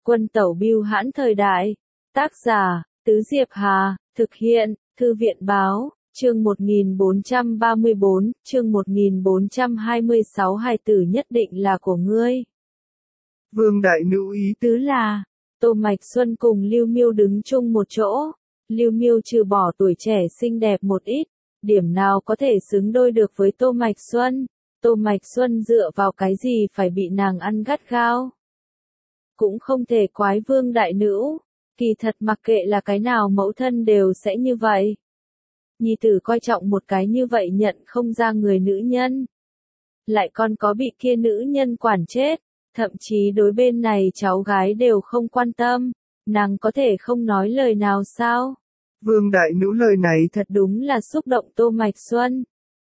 Quân tẩu bưu hãn thời đại. Tác giả, Tứ Diệp Hà, thực hiện, Thư viện báo, chương 1434, chương 1426 hài tử nhất định là của ngươi. Vương đại nữ ý Tứ là, Tô Mạch Xuân cùng Lưu Miêu đứng chung một chỗ. Lưu Miêu trừ bỏ tuổi trẻ xinh đẹp một ít, điểm nào có thể xứng đôi được với Tô Mạch Xuân. Tô Mạch Xuân dựa vào cái gì phải bị nàng ăn gắt gao? Cũng không thể quái Vương đại nữ, kỳ thật mặc kệ là cái nào mẫu thân đều sẽ như vậy. Nhi tử coi trọng một cái như vậy nhận không ra người nữ nhân. Lại còn có bị kia nữ nhân quản chết, thậm chí đối bên này cháu gái đều không quan tâm, nàng có thể không nói lời nào sao? Vương đại nữ lời này Thật đúng là xúc động Tô Mạch Xuân.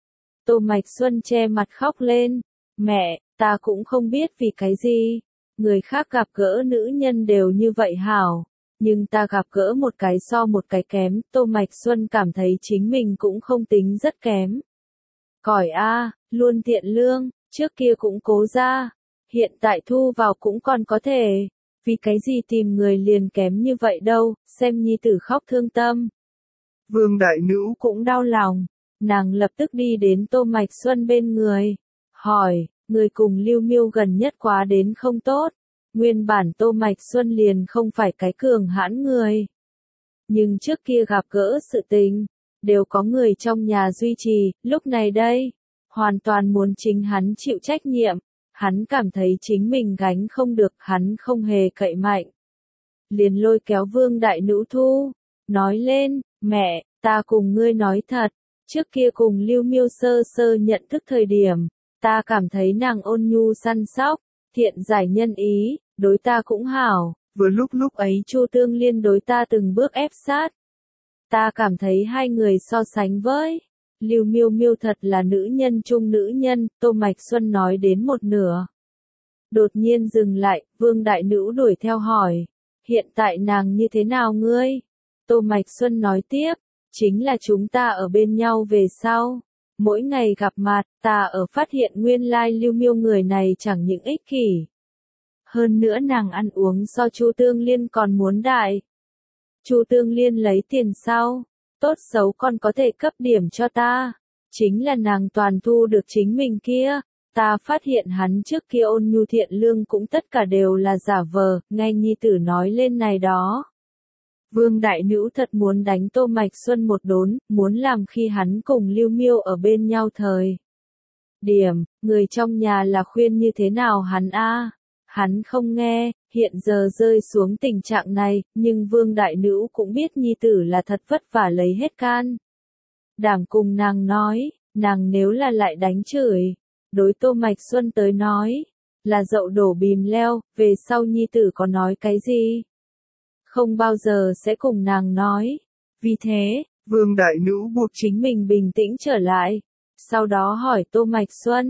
Tô Mạch Xuân che mặt khóc lên, mẹ, ta cũng không biết vì cái gì, người khác gặp gỡ nữ nhân đều như vậy hảo, nhưng ta gặp gỡ một cái so một cái kém. Tô Mạch Xuân cảm thấy chính mình cũng không tính rất kém. Cỏi a, luôn thiện lương, trước kia cũng cố ra, hiện tại thu vào cũng còn có thể, vì cái gì tìm người liền kém như vậy đâu, xem nhi tử khóc thương tâm. Vương đại nữ cũng đau lòng, nàng lập tức đi đến Tô Mạch Xuân bên người, hỏi, người cùng Lưu Miêu gần nhất quá đến không tốt, nguyên bản Tô Mạch Xuân liền không phải cái cường hãn người. Nhưng trước kia gặp gỡ sự tình, đều có người trong nhà duy trì, lúc này đây, hoàn toàn muốn chính hắn chịu trách nhiệm, hắn cảm thấy chính mình gánh không được, hắn không hề cậy mạnh. Liền lôi kéo Vương đại nữ thu, nói lên, mẹ, ta cùng ngươi nói thật, trước kia cùng Lưu Miêu sơ sơ nhận thức thời điểm, ta cảm thấy nàng ôn nhu săn sóc, thiện giải nhân ý, đối ta cũng hảo, vừa lúc ấy Chu Tương Liên đối ta từng bước ép sát. Ta cảm thấy hai người so sánh với Lưu Miêu Miêu thật là nữ nhân trung nữ nhân. Tô Mạch Xuân nói đến một nửa, đột nhiên dừng lại, Vương đại nữ đuổi theo hỏi, hiện tại nàng như thế nào ngươi? Tô Mạch Xuân nói tiếp, chính là chúng ta ở bên nhau về sau, mỗi ngày gặp mặt, ta ở phát hiện nguyên lai Lưu Miêu người này chẳng những ích kỷ, hơn nữa nàng ăn uống so Chu Tương Liên còn muốn đại. Chu Tương Liên lấy tiền sau, tốt xấu còn có thể cấp điểm cho ta, chính là nàng toàn thu được chính mình kia. Ta phát hiện hắn trước kia ôn nhu thiện lương cũng tất cả đều là giả vờ, ngay nhi tử nói lên này đó. Vương đại nữ thật muốn đánh Tô Mạch Xuân một đốn, muốn làm khi hắn cùng Lưu Miêu ở bên nhau thời điểm, người trong nhà là khuyên như thế nào hắn a, hắn không nghe, hiện giờ rơi xuống tình trạng này, nhưng Vương đại nữ cũng biết nhi tử là thật vất vả lấy hết can đảm cùng nàng nói, nàng nếu là lại đánh chửi, đối Tô Mạch Xuân tới nói, là dậu đổ bìm leo, về sau nhi tử có nói cái gì? Không bao giờ sẽ cùng nàng nói. Vì thế, Vương đại nữ buộc chính mình bình tĩnh trở lại. Sau đó hỏi Tô Mạch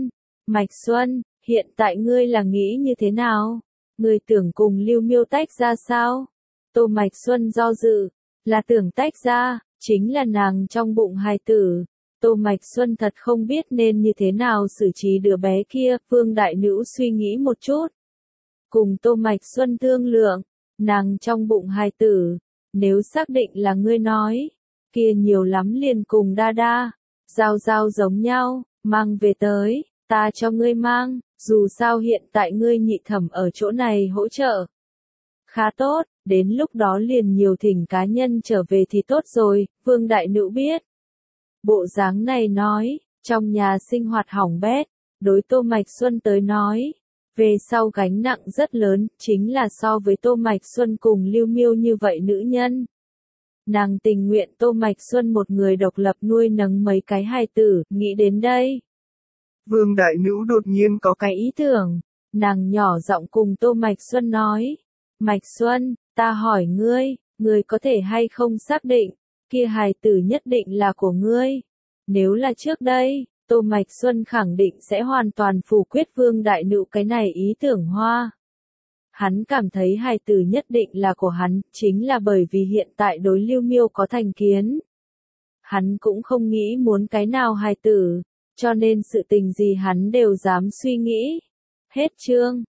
Xuân, hiện tại ngươi là nghĩ như thế nào? Ngươi tưởng cùng Lưu Miêu tách ra sao? Tô Mạch Xuân do dự, là tưởng tách ra, chính là nàng trong bụng hài tử. Tô Mạch Xuân thật không biết nên như thế nào xử trí đứa bé kia. Vương đại nữ suy nghĩ một chút, cùng Tô Mạch Xuân thương lượng, nàng trong bụng hài tử, nếu xác định là ngươi nói, kia nhiều lắm liền cùng đa đa, giao giống nhau, mang về tới, ta cho ngươi mang, dù sao hiện tại ngươi nhị thẩm ở chỗ này hỗ trợ. Khá tốt, đến lúc đó liền nhiều thỉnh cá nhân trở về thì tốt rồi. Vương đại nữ biết. Bộ dáng này nói, trong nhà sinh hoạt hỏng bét, đối Tô Mạch Xuân tới nói, về sau gánh nặng rất lớn, chính là so với Tô Mạch Xuân cùng Lưu Miêu như vậy nữ nhân. Nàng tình nguyện Tô Mạch Xuân một người độc lập nuôi nấng mấy cái hài tử, nghĩ đến đây. Vương đại nữ đột nhiên có cái ý tưởng, nàng nhỏ giọng cùng Tô Mạch Xuân nói, Mạch Xuân, ta hỏi ngươi có thể hay không xác định, kia hài tử nhất định là của ngươi. Nếu là trước đây, Tô Mạch Xuân khẳng định sẽ hoàn toàn phủ quyết Vương đại nữ cái này ý tưởng hoa. Hắn cảm thấy hài tử nhất định là của hắn, chính là bởi vì hiện tại đối Lưu Miêu có thành kiến. Hắn cũng không nghĩ muốn cái nào hài tử, cho nên sự tình gì hắn đều dám suy nghĩ. Hết chương.